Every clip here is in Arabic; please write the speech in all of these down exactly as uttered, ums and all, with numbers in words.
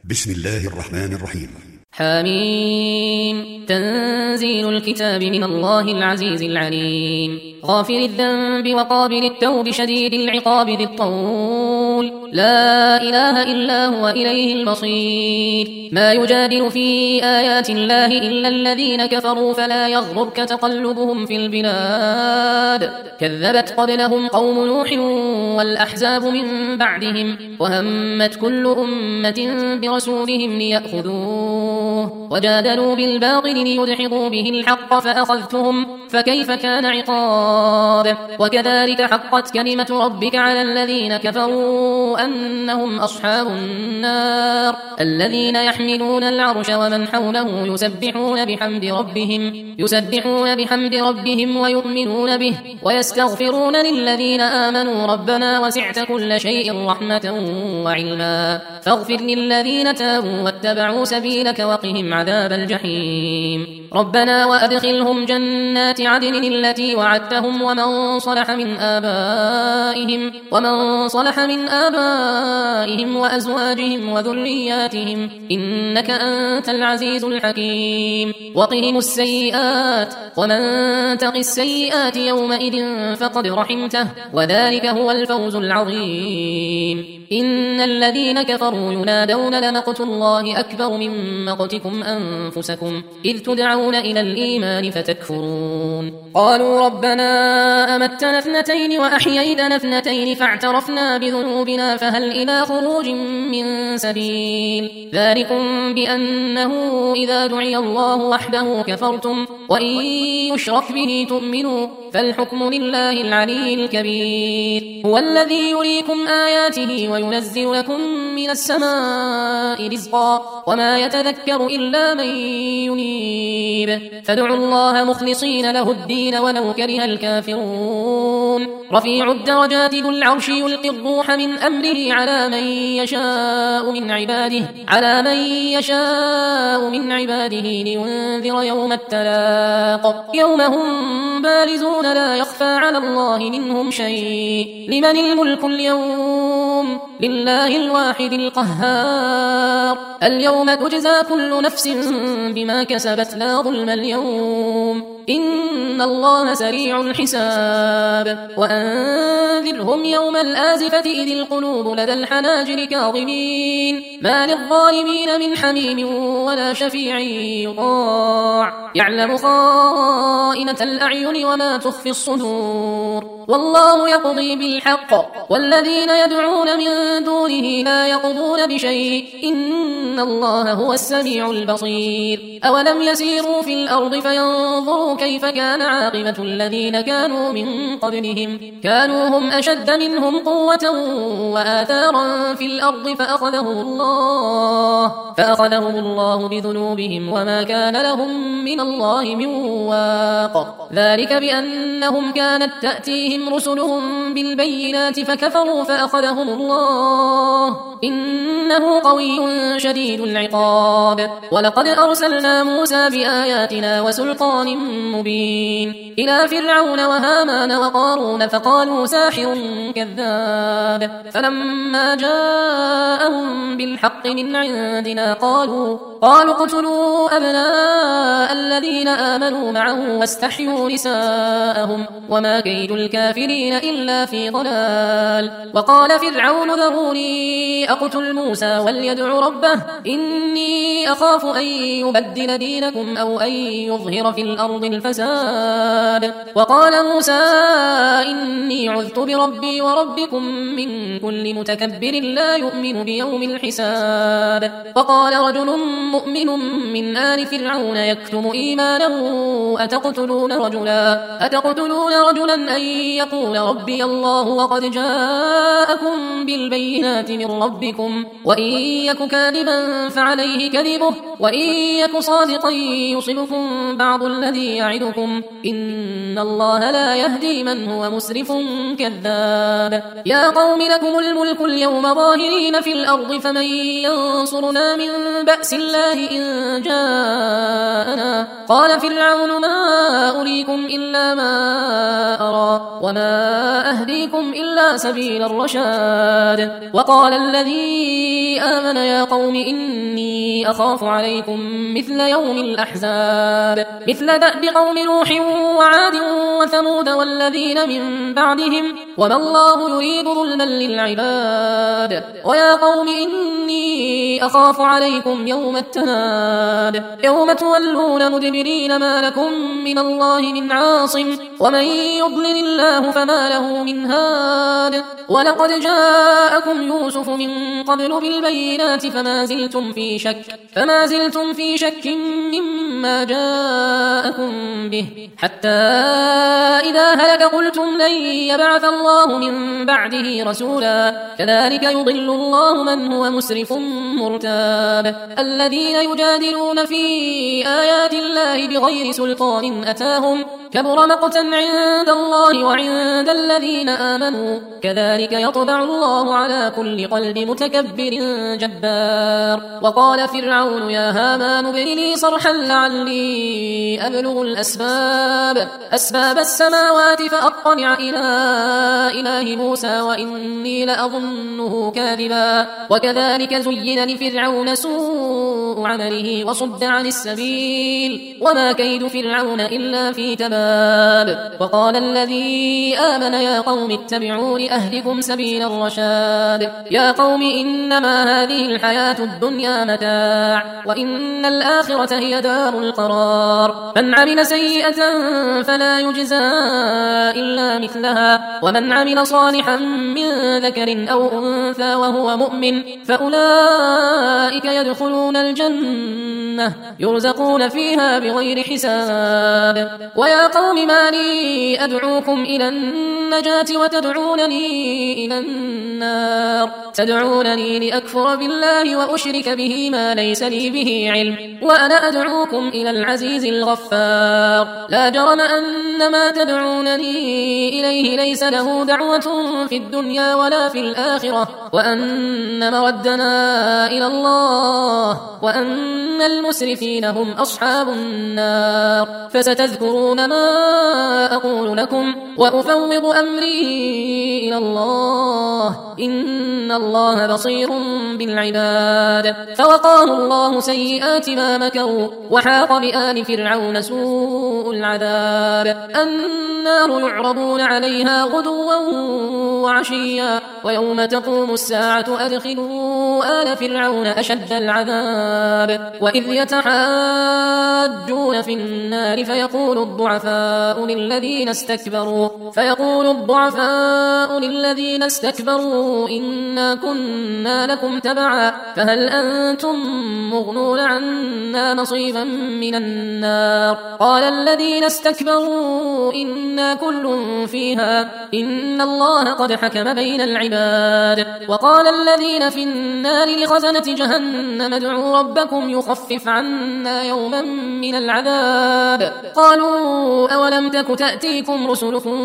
بسم الله الرحمن الرحيم. حميم. تنزيل الكتاب من الله العزيز العليم، غافر الذنب وقابل التوب شديد العقاب ذي الطول، لا إله إلا هو إليه المصير. ما يجادل في آيات الله إلا الذين كفروا فلا يغررك تقلبهم في البلاد. كذبت قبلهم قوم نوح والأحزاب من بعدهم، وهمت كل أمة برسولهم ليأخذوه، وجادلوا بالباطل ليدحضوا به الحق فأخذتهم فكيف كان عقاب. وكذلك حقت كلمة ربك على الذين كفروا أنهم أصحاب النار، الذين يحملون العرش ومن حوله يسبحون بحمد ربهم يسبحون بحمد ربهم ويؤمنون به ويستغفرون للذين آمنوا ربنا وسعت كل شيء رحمة وعلما فاغفر للذين تابوا واتبعوا سبيلك وقهم عذاب الجحيم. ربنا وأدخلهم جنات عدن التي وعدتهم ومن صلح من آبائهم ومن صلح من آبائهم وأزواجهم وذرياتهم إنك أنت العزيز الحكيم. وقهم السيئات ومن تق السيئات يومئذ فقد رحمته وذلك هو الفوز العظيم. إن الذين كفروا ينادون لمقت الله أكبر من مقتكم أنفسكم إذ تدعون إلى الإيمان فتكفرون. قالوا ربنا أمتنا اثنتين وأحييتنا اثنتين فاعترفنا بذنوبنا فهل إلى خروج من سبيل. ذلكم بأنه إذا دعي الله وحده كفرتم وإن يشرك به تؤمنوا فالحكم لله العلي الكبير. هو الذي يريكم آياته وينزل لكم من السماء رزقا وما يتذكر إلا من ينيب فادعوا الله مخلصين له الدين ولو كره الكافرون. رفيع الدرجات ذو العرش يلقي الروح من أمره على من يشاء من عباده على من يشاء من عباده لينذر يوم التلاق يوم هم بارزون لا يخفى على الله منهم شيء. لمن الملك اليوم لله الواحد القهار. اليوم تجزى كل نفس بما كسبت لا ظلم اليوم إن الله سريع الحساب. وأنذرهم يوم الآزفة إذ القلوب لدى الحناجر كاظمين ما للظالمين من حميم ولا شفيع يطاع يعلم خائنة الأعين وما تخفي الصدور. والله يقضي بالحق والذين يدعون من دونه لا يقضون بشيء إن الله هو السميع البصير. أولم يسيروا في الأرض فينظروا كيف كان عاقبة الذين كانوا من قبلهم كانوا هم أشد منهم قوة وآثارا في الأرض فأخذهم الله فأخذهم الله بذنوبهم وما كان لهم من الله من واق. ذلك بأنهم كانت تأتيهم رسلهم بالبينات فكفروا فأخذهم الله إنه قوي شديد العقاب. ولقد أرسلنا موسى بآياتنا وسلطان مبين إلى فرعون وهامان وقارون فقالوا ساحر كذاب فلما جاءهم بالحق من عندنا قالوا قالوا اقتلوا أبناء الذين آمنوا معه واستحيوا نساءهم وما كيد الكافرين إلا في ضلال. وقال فرعون ذروني أقتل موسى وليدع ربه إني أخاف أن يبدل دينكم أو أن يظهر في الأرض الفساد. وقال موسى إني عذت بربي وربكم من كل متكبر لا يؤمن بيوم الحساب. وقال رجل مؤمن من آل فرعون يكتم إيمانه أتقتلون رجلا أتقتلون رجلا أن يقول ربي الله وقد جاءكم بالبينات من ربكم وإن يك كاذبا فعليه كذبه وإن يك صادقا يصبكم بعض الذي يعدكم إن الله لا يهدي من هو مسرف كذاب. يا قوم لكم الملك اليوم ظاهرين في الأرض فمن ينصرنا من بأس الله الله إن جاءنا. قال فرعون ما أريكم إلا ما أرى وما أهديكم إلا سبيل الرشاد. وقال الذي آمن يا قوم إني أخاف عليكم مثل يوم الأحزاب مثل دأب قوم نوح وعاد وثمود والذين من بعدهم وما الله يريد ظلما للعباد. ويا قوم إني أخاف عليكم يوم التناد يوم تولون مدبرين ما لكم من الله من عاصم ومن يضلل الله فما له من هاد. ولقد جاءكم يوسف من قبل بالبينات فما زلتم في شك فما زلتم في شك مما جاءكم به حتى إذا هلك قلتم لن يبعث الله من بعده رسولا. كذلك يضل الله من هو مسرف مرتاب. الذين يجادلون في آيات الله بغير سلطان أتاهم كبر مقتا عند الله وعند الذين آمنوا كذلك يطبع الله على كل قلب متكبر جبار. وقال فرعون يا هامان ابن لي صرحا لعلي أبلغ الأسباب أسباب السماوات فأطلع إلى إله موسى وإني لأظنه كاذبا. وكذلك زين لفرعون سوء عمله وصد عن السبيل وما كيد فرعون إلا في تباب. وقال الذي آمن يا قوم اتبعون أهدكم سبيل الرشاد. يا قوم إنما هذه الحياة الدنيا متاع وإن الآخرة هي دار القرار. من عمل سيئة فلا يجزى إلا مثلها ومن عمل صالحا من ذكر أو أنثى وهو مؤمن فأولئك يدخلون الجنة يرزقون فيها بغير حساب. ويا قوم ما لي أدعوكم إلى النجاة وتدعونني إلى النار تدعونني لأكفر بالله وأشرك به ما ليس لي به علم وأنا أدعوكم إلى العزيز الغفار. لا جرم أن ما تدعونني إليه ليس له دعوة في الدنيا ولا في الآخرة وأن مردنا إلى الله وأن المسرفين هم أصحاب النار. فستذكرون ما أقول لكم وأفوض أمري إلى الله إن الله بصير بالعباد. فوقاه الله سيئات ما مكروا وحاق بآل فرعون سوء العذاب. النار يعرضون عليها غدوا وعشيا ويوم تقوم الساعة أدخلوا آل فرعون أشد العذاب. وإذ يتحاجون في النار فيقول الضعفاء للذين استكبروا فيقول الضعفاء للذين استكبروا إنا كنا لكم تبعا فهل أنتم مغنون عنا نصيبا من النار. قال الذين استكبروا إنا كل فيها إن الله قد حكم بين العباد. وقال الذين في النار لخزنة جهنم ادعوا ربكم يخفف عنا يوما من العذاب. قالوا أولم تك تأتيكم رسلكم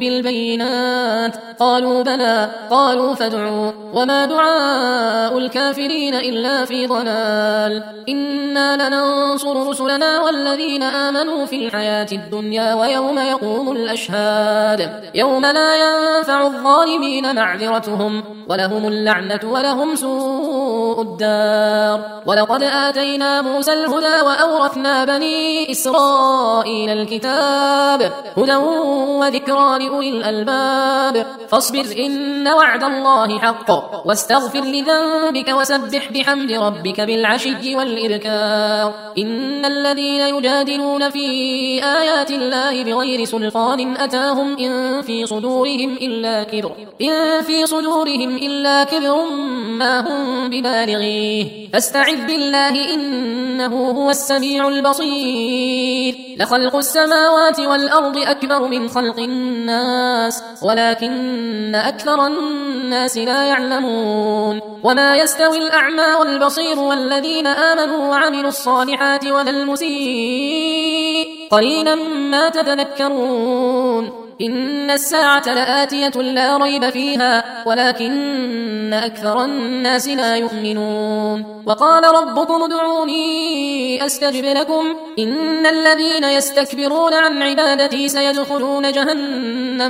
بالبينات قالوا بلى قالوا فادعوا وما دعاء الكافرين إلا في ضلال. إنا لننصر رسلنا والذين آمنوا في الحياة الدنيا ويوم يقوم الأشهاد يوم لا ينفع الظالمين معذرتهم ولهم اللعنة ولهم سوء الدار. ولقد آتينا موسى الهدى وأورثنا بني إسرائيل الكتاب هدى وذكرى لأولي الألباب. فاصبر إن وعد الله حق واستغفر لذنبك وسبح بحمد ربك بالعشي والإبكار. إن الذين يجادلون في آيات الله بغير سلطان أتاهم إن في صدورهم إلا كبر إن في صدورهم إلا كبر ما هم ببالغيه فاستعذ بالله إنه هو السميع البصير. لخلق السماوات والأرض أكبر من خلق الناس ولكن أكثر الناس لا يعلمون. وما يستوي الأعمى والبصير والذين آمنوا وعملوا الصالحات ولا المسيء قليلا ما تتذكرون. إن الساعة لآتية لا ريب فيها ولكن أكثر الناس لا يؤمنون وقال ربكم ادعوني أستجب لكم إن الذين يستكبرون عن عبادتي سيدخلون جهنم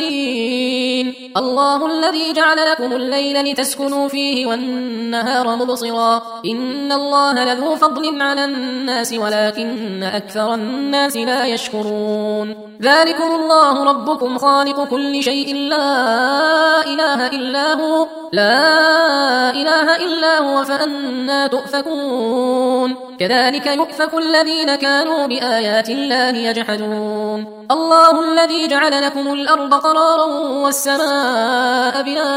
داخرين الله الذي جعل لكم الليل لتسكنوا فيه والنهار مبصرا إن الله لذو فضل على الناس ولكن أكثر الناس لا يشكرون ذلكم الله ربكم خالق كل شيء لا إله إلا هو لا إله إلا هو فأنى تؤفكون كذلك يؤفك الذين كانوا بآيات الله يجحدون الله الذي جعل لكم الأرض قرارا والسماء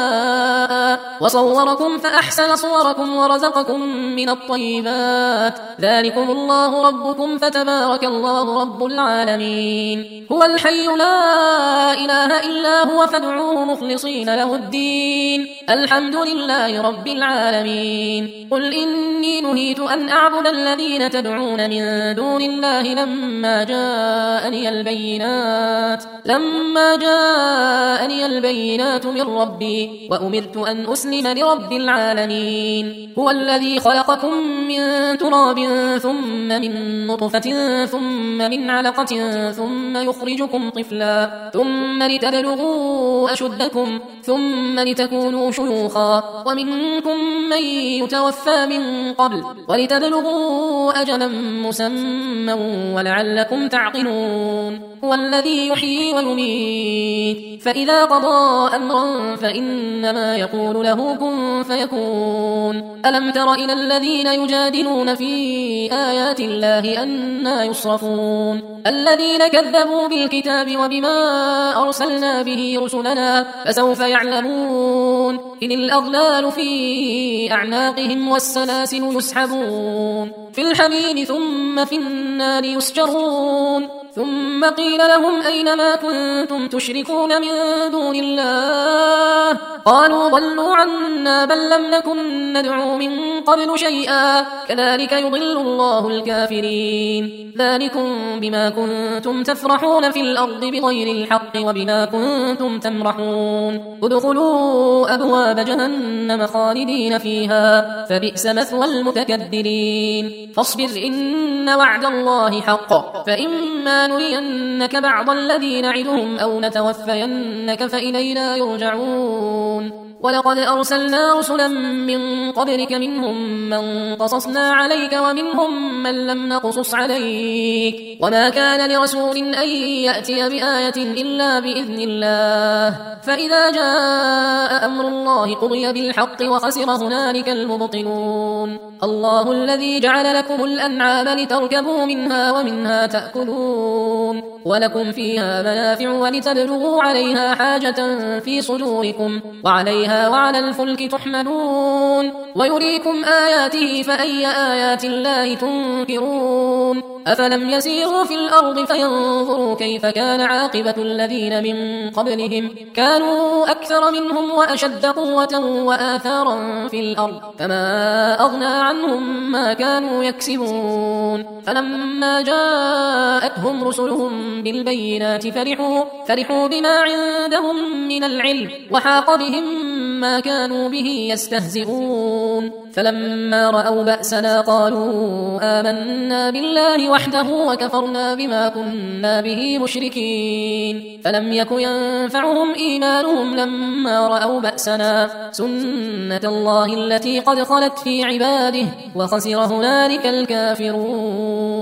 بناء وصوركم فأحسن صوركم ورزقكم من الطيبات ذلكم الله ربكم فتبارك الله رب العالمين هو الحي لا إله إلا هو فادعوه مخلصين له الدين الحمد لله رب العالمين قل إني نهيت أن أعبد الذين تدعون من دون الله لما جاءني البينات لما جاءني البينات من ربي وأمرت أن أسلم لرب العالمين هو الذي خلقكم من تراب ثم من نطفة ثم من علقة ثم يخرجكم طفلا ثم لتبلغوا أشدكم ثم لتكونوا شيوخا ومنكم من يتوفى من قبل ولتبلغوا أجلا مسمى ولعلكم تعقلون هو الذي يحيي ويميت فإذا قضى أمرا فإنما يقول له كن فيكون ألم تر إلى الذين يجادلون في آيات الله أنى يصرفون الذين كذبوا بالكتاب وبما أرسلنا به رسلنا فسوف يعلمون إن الأغلال في أعناقهم والسلاسل يسحبون في الحميم ثم في النار يسجرون ثم قيل لهم أين ما كنتم تشركون من دون الله قالوا ضلوا عنا بل لم نكن ندعو من قبل شيئا كذلك يضل الله الكافرين ذلكم بما كنتم تفرحون في الأرض بغير الحق وبما كنتم تمرحون ادخلوا أبواب جهنم خالدين فيها فبئس مثوى المتكبرين فاصبر إن وعد الله حق فإما نرينك بعض الذي نعدهم أو نتوفينك فإلينا يرجعون ولقد أرسلنا رسلا من قبلك منهم من قصصنا عليك ومنهم من لم نقصص عليك وما كان لرسول أن يأتي بآية إلا بإذن الله فإذا جاء أمر الله قضي بالحق وخسر هنالك المبطلون الله الذي جعل لكم الأنعام لتركبوا منها ومنها تأكلون ولكم فيها منافع ولتبلغوا عليها حاجة في صدوركم وعليها وعلى الفلك تحملون ويريكم آياته فأي آيات الله تنكرون أفلم يسيروا في الأرض فينظروا كيف كان عاقبة الذين من قبلهم كانوا أكثر منهم وأشد قوة وآثارا في الأرض فما أغنى عنهم ما كانوا يكسبون فلما جاءتهم رسلهم بالبينات فرحوا, فرحوا بما عندهم من العلم وحاق بهم ما كانوا به يستهزئون فلما رأوا بأسنا قالوا آمنا بالله وحده وكفرنا بما كنا به مشركين فلم يكن ينفعهم إيمانهم لما رأوا بأسنا سنة الله التي قد خلت في عباده وخسر هنالك الكافرون